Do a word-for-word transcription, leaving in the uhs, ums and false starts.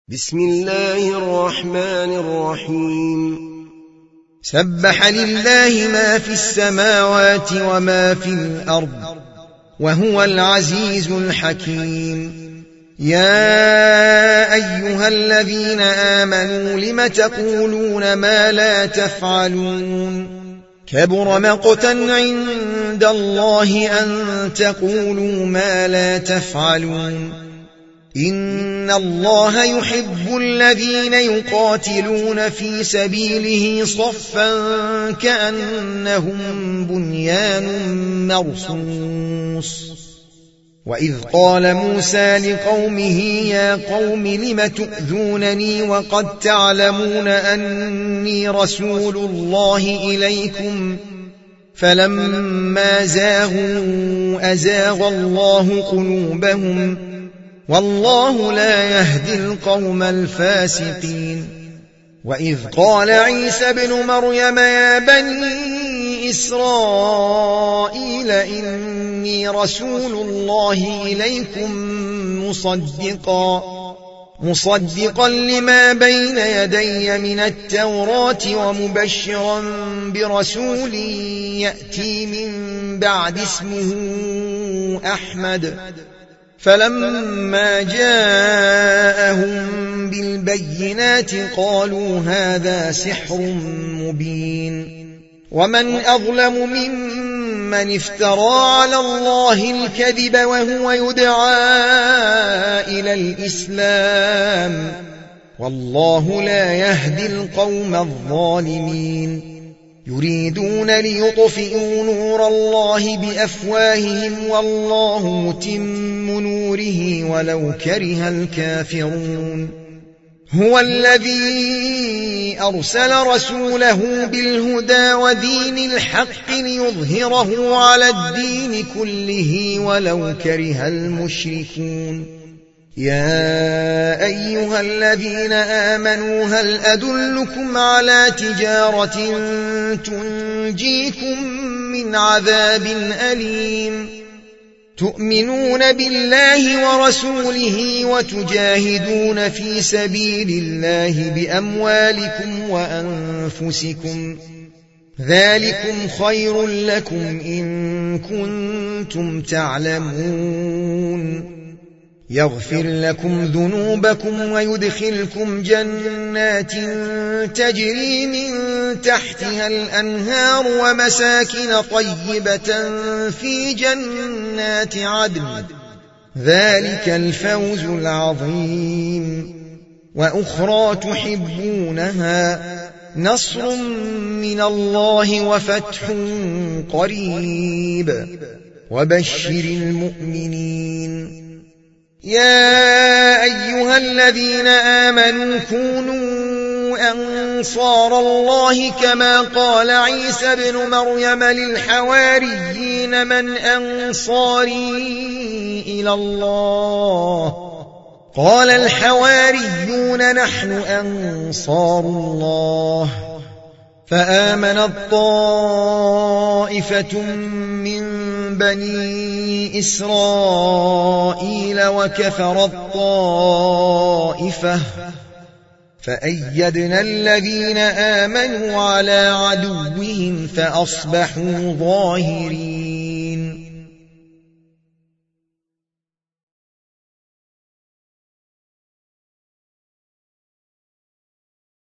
بسم الله الرحمن الرحيم سبح لله ما في السماوات وما في الأرض وهو العزيز الحكيم. يا أيها الذين آمنوا لم تقولون ما لا تفعلون كبر مقتا عند الله أن تقولوا ما لا تفعلون. إن الله يحب الذين يقاتلون في سبيله صفا كأنهم بنيان مرصوص. وإذ قال موسى لقومه يا قوم لم تؤذونني وقد تعلمون أني رسول الله إليكم فلما زاغوا أزاغ الله قلوبهم والله لا يهدي القوم الفاسقين. وإذ قال عيسى ابن مريم يا بني إسرائيل إني رسول الله إليكم مصدقا مصدقا لما بين يدي من التوراة ومبشرا برسول يأتي من بعد اسمه أحمد. فلما جاءهم بالبينات قالوا هذا سحر مبين. ومن أظلم ممن افترى على الله الكذب وهو يدعى إلى الإسلام والله لا يهدي القوم الظالمين. يريدون ليطفئوا نور الله بأفواههم والله متم نوره ولو كره الكافرون. هو الذي أرسل رسوله بالهدى ودين الحق ليظهره على الدين كله ولو كره المشركون. يا أيها الذين آمنوا هل أدلكم على تجارة تنجيكم من عذاب أليم تؤمنون بالله ورسوله وتجاهدون في سبيل الله بأموالكم وأنفسكم ذلكم خير لكم إن كنتم تعلمون. يغفر لكم ذنوبكم ويدخلكم جنات تجري من تحتها الأنهار ومساكن طيبة في جنات عدن ذلك الفوز العظيم. وأخرى تحبونها نصر من الله وفتح قريب وبشر المؤمنين. يا أيها الذين آمنوا كونوا أنصار الله كما قال عيسى ابن مريم للحواريين من أنصاري إلى الله قال الحواريون نحن أنصار الله. فآمنت طائفة من بني إسرائيل وكفرت طائفة فأيدنا الذين آمنوا على عدوهم فأصبحوا ظاهرين.